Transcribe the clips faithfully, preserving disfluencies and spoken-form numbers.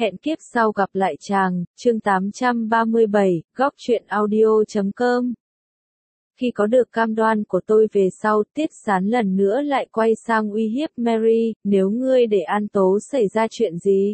Hẹn kiếp sau gặp lại chàng, chương tám trăm ba mươi bảy, góc truyện audio chấm com. Khi có được cam đoan của tôi về sau, Tiết Sán lần nữa lại quay sang uy hiếp Mary, nếu ngươi để An Tố xảy ra chuyện gì,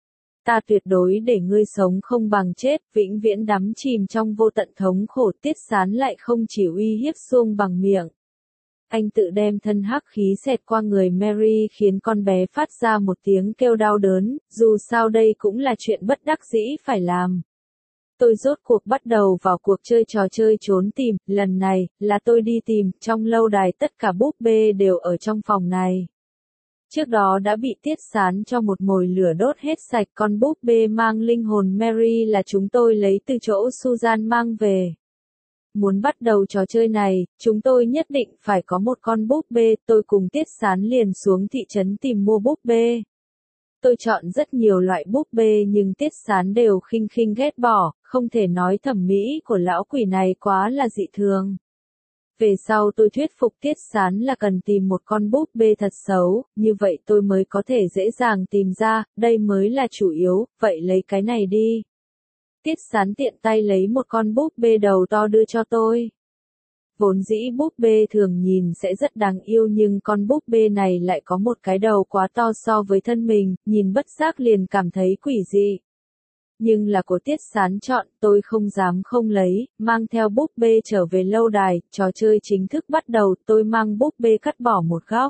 ta tuyệt đối để ngươi sống không bằng chết, vĩnh viễn đắm chìm trong vô tận thống khổ. Tiết Sán lại không chỉ uy hiếp Suông bằng miệng. Anh tự đem thân hắc khí xẹt qua người Mary khiến con bé phát ra một tiếng kêu đau đớn, dù sao đây cũng là chuyện bất đắc dĩ phải làm. Tôi rốt cuộc bắt đầu vào cuộc chơi trò chơi trốn tìm, lần này, là tôi đi tìm, trong lâu đài tất cả búp bê đều ở trong phòng này. Trước đó đã bị Tiết Sán cho một mồi lửa đốt hết sạch, con búp bê mang linh hồn Mary là chúng tôi lấy từ chỗ Susan mang về. Muốn bắt đầu trò chơi này, chúng tôi nhất định phải có một con búp bê, tôi cùng Tiết Sán liền xuống thị trấn tìm mua búp bê. Tôi chọn rất nhiều loại búp bê nhưng Tiết Sán đều khinh khinh ghét bỏ, không thể nói thẩm mỹ của lão quỷ này quá là dị thường. Về sau tôi thuyết phục Tiết Sán là cần tìm một con búp bê thật xấu, như vậy tôi mới có thể dễ dàng tìm ra, đây mới là chủ yếu, vậy lấy cái này đi. Tiết Sán tiện tay lấy một con búp bê đầu to đưa cho tôi. Vốn dĩ búp bê thường nhìn sẽ rất đáng yêu nhưng con búp bê này lại có một cái đầu quá to so với thân mình, nhìn bất giác liền cảm thấy quỷ dị. Nhưng là của Tiết Sán chọn, tôi không dám không lấy, mang theo búp bê trở về lâu đài, trò chơi chính thức bắt đầu, tôi mang búp bê cắt bỏ một góc.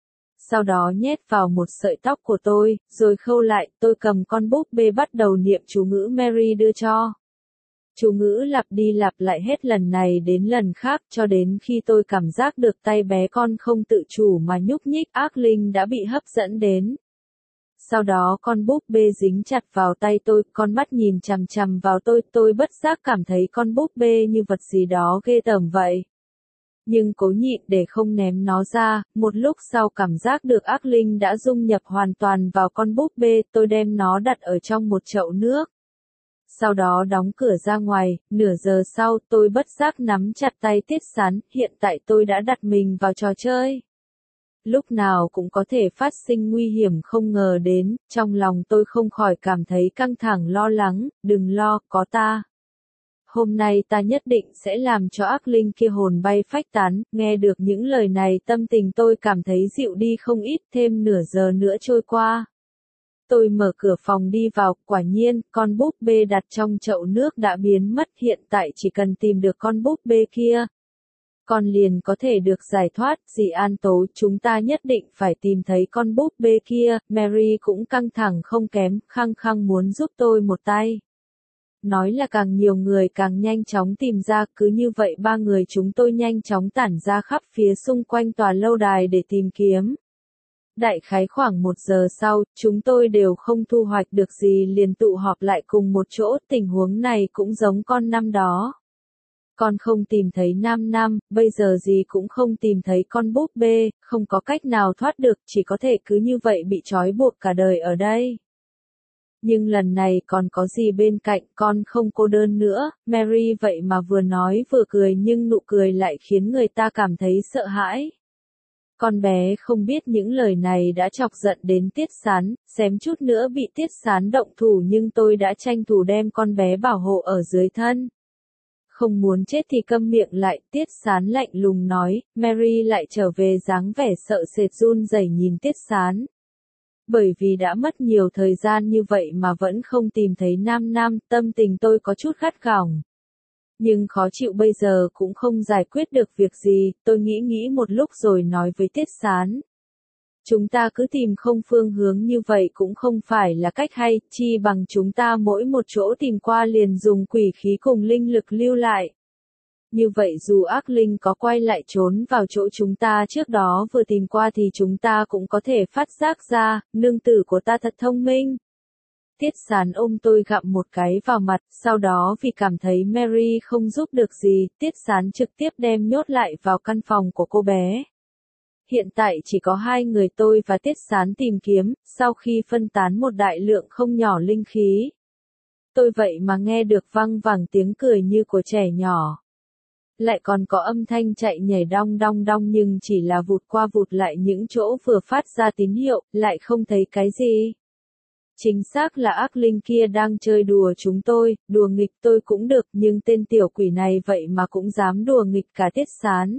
Sau đó nhét vào một sợi tóc của tôi, rồi khâu lại, tôi cầm con búp bê bắt đầu niệm chú ngữ Mary đưa cho. Chú ngữ lặp đi lặp lại hết lần này đến lần khác cho đến khi tôi cảm giác được tay bé con không tự chủ mà nhúc nhích, ác linh đã bị hấp dẫn đến. Sau đó con búp bê dính chặt vào tay tôi, con mắt nhìn chằm chằm vào tôi, tôi bất giác cảm thấy con búp bê như vật gì đó ghê tởm vậy. Nhưng cố nhịn để không ném nó ra, một lúc sau cảm giác được ác linh đã dung nhập hoàn toàn vào con búp bê, tôi đem nó đặt ở trong một chậu nước. Sau đó đóng cửa ra ngoài, nửa giờ sau tôi bất giác nắm chặt tay Tiết Sán, hiện tại tôi đã đặt mình vào trò chơi. Lúc nào cũng có thể phát sinh nguy hiểm không ngờ đến, trong lòng tôi không khỏi cảm thấy căng thẳng lo lắng, đừng lo, có ta. Hôm nay ta nhất định sẽ làm cho ác linh kia hồn bay phách tán, nghe được những lời này tâm tình tôi cảm thấy dịu đi không ít, thêm nửa giờ nữa trôi qua. Tôi mở cửa phòng đi vào, quả nhiên, con búp bê đặt trong chậu nước đã biến mất, hiện tại chỉ cần tìm được con búp bê kia. Con liền có thể được giải thoát, dì An Tố, chúng ta nhất định phải tìm thấy con búp bê kia, Mary cũng căng thẳng không kém, khăng khăng muốn giúp tôi một tay. Nói là càng nhiều người càng nhanh chóng tìm ra, cứ như vậy ba người chúng tôi nhanh chóng tản ra khắp phía xung quanh tòa lâu đài để tìm kiếm. Đại khái khoảng một giờ sau, chúng tôi đều không thu hoạch được gì liền tụ họp lại cùng một chỗ, tình huống này cũng giống con năm đó. Con không tìm thấy Nam Nam, bây giờ gì cũng không tìm thấy con búp bê, không có cách nào thoát được, chỉ có thể cứ như vậy bị trói buộc cả đời ở đây. Nhưng lần này còn có gì bên cạnh, con không cô đơn nữa, Mary vậy mà vừa nói vừa cười nhưng nụ cười lại khiến người ta cảm thấy sợ hãi. Con bé không biết những lời này đã chọc giận đến Tiết Sán, xém chút nữa bị Tiết Sán động thủ nhưng tôi đã tranh thủ đem con bé bảo hộ ở dưới thân. Không muốn chết thì câm miệng lại, Tiết Sán lạnh lùng nói, Mary lại trở về dáng vẻ sợ sệt run rẩy nhìn Tiết Sán. Bởi vì đã mất nhiều thời gian như vậy mà vẫn không tìm thấy Nam Nam, tâm tình tôi có chút gắt gỏng. Nhưng khó chịu bây giờ cũng không giải quyết được việc gì, tôi nghĩ nghĩ một lúc rồi nói với Tiết Sán. Chúng ta cứ tìm không phương hướng như vậy cũng không phải là cách hay, chi bằng chúng ta mỗi một chỗ tìm qua liền dùng quỷ khí cùng linh lực lưu lại. Như vậy dù ác linh có quay lại trốn vào chỗ chúng ta trước đó vừa tìm qua thì chúng ta cũng có thể phát giác ra, nương tử của ta thật thông minh. Tiết Sán ôm tôi gặm một cái vào mặt, sau đó vì cảm thấy Mary không giúp được gì, Tiết Sán trực tiếp đem nhốt lại vào căn phòng của cô bé. Hiện tại chỉ có hai người tôi và Tiết Sán tìm kiếm, sau khi phân tán một đại lượng không nhỏ linh khí. Tôi vậy mà nghe được văng vẳng tiếng cười như của trẻ nhỏ. Lại còn có âm thanh chạy nhảy đong đong đong nhưng chỉ là vụt qua vụt lại những chỗ vừa phát ra tín hiệu, lại không thấy cái gì. Chính xác là ác linh kia đang chơi đùa chúng tôi, đùa nghịch tôi cũng được, nhưng tên tiểu quỷ này vậy mà cũng dám đùa nghịch cả Tiết Sán.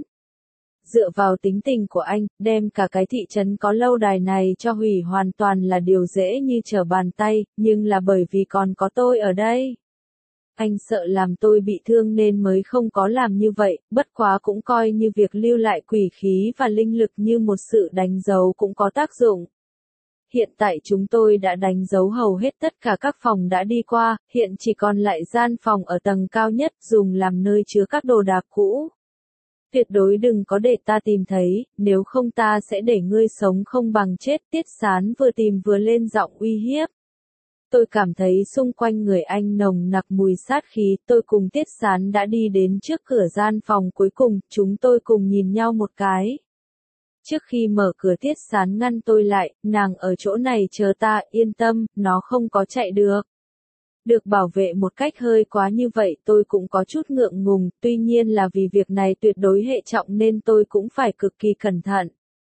Dựa vào tính tình của anh, đem cả cái thị trấn có lâu đài này cho hủy hoàn toàn là điều dễ như trở bàn tay, nhưng là bởi vì còn có tôi ở đây. Anh sợ làm tôi bị thương nên mới không có làm như vậy, bất quá cũng coi như việc lưu lại quỷ khí và linh lực như một sự đánh dấu cũng có tác dụng. Hiện tại chúng tôi đã đánh dấu hầu hết tất cả các phòng đã đi qua, hiện chỉ còn lại gian phòng ở tầng cao nhất dùng làm nơi chứa các đồ đạc cũ. Tuyệt đối đừng có để ta tìm thấy, nếu không ta sẽ để ngươi sống không bằng chết. Tiết Sán vừa tìm vừa lên giọng uy hiếp. Tôi cảm thấy xung quanh người anh nồng nặc mùi sát khí, tôi cùng Tiết Sán đã đi đến trước cửa gian phòng cuối cùng, chúng tôi cùng nhìn nhau một cái. Trước khi mở cửa Tiết Sán ngăn tôi lại, nàng ở chỗ này chờ ta, yên tâm, nó không có chạy được. Được bảo vệ một cách hơi quá như vậy tôi cũng có chút ngượng ngùng, tuy nhiên là vì việc này tuyệt đối hệ trọng nên tôi cũng phải cực kỳ cẩn thận.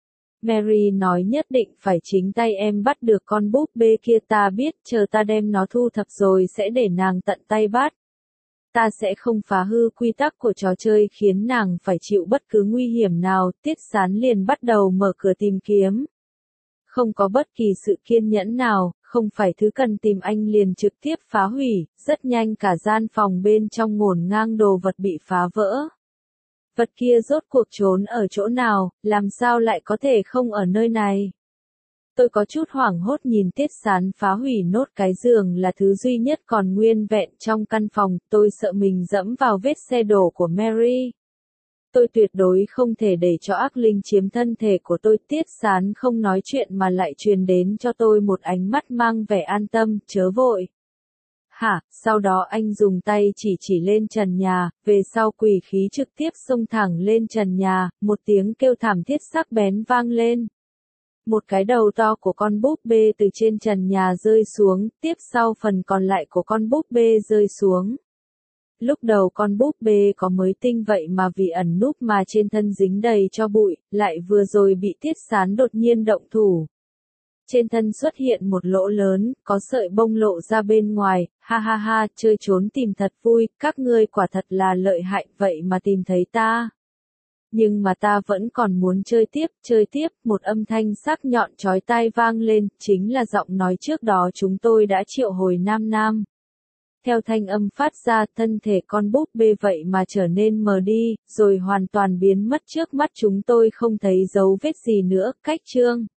Mary nói nhất định phải chính tay em bắt được con búp bê kia, ta biết, chờ ta đem nó thu thập rồi sẽ để nàng tận tay bắt. Ta sẽ không phá hư quy tắc của trò chơi khiến nàng phải chịu bất cứ nguy hiểm nào. Tiết Sán liền bắt đầu mở cửa tìm kiếm. Không có bất kỳ sự kiên nhẫn nào, không phải thứ cần tìm anh liền trực tiếp phá hủy, rất nhanh cả gian phòng bên trong ngổn ngang đồ vật bị phá vỡ. Vật kia rốt cuộc trốn ở chỗ nào, làm sao lại có thể không ở nơi này? Tôi có chút hoảng hốt nhìn Tiết Sán phá hủy nốt cái giường là thứ duy nhất còn nguyên vẹn trong căn phòng, tôi sợ mình dẫm vào vết xe đổ của Mary. Tôi tuyệt đối không thể để cho ác linh chiếm thân thể của tôi. Tiết Sán không nói chuyện mà lại truyền đến cho tôi một ánh mắt mang vẻ an tâm, chớ vội. Hả, sau đó anh dùng tay chỉ chỉ lên trần nhà, về sau quỷ khí trực tiếp xông thẳng lên trần nhà, một tiếng kêu thảm thiết sắc bén vang lên. Một cái đầu to của con búp bê từ trên trần nhà rơi xuống, tiếp sau phần còn lại của con búp bê rơi xuống. Lúc đầu con búp bê có mới tinh vậy mà vì ẩn núp mà trên thân dính đầy cho bụi, lại vừa rồi bị Tiết Sán đột nhiên động thủ. Trên thân xuất hiện một lỗ lớn, có sợi bông lộ ra bên ngoài, ha ha ha, chơi trốn tìm thật vui, các ngươi quả thật là lợi hại vậy mà tìm thấy ta. Nhưng mà ta vẫn còn muốn chơi tiếp, chơi tiếp, một âm thanh sắc nhọn chói tai vang lên, chính là giọng nói trước đó chúng tôi đã triệu hồi Nam Nam. Theo thanh âm phát ra, thân thể con búp bê vậy mà trở nên mờ đi, rồi hoàn toàn biến mất trước mắt chúng tôi không thấy dấu vết gì nữa. Cách chương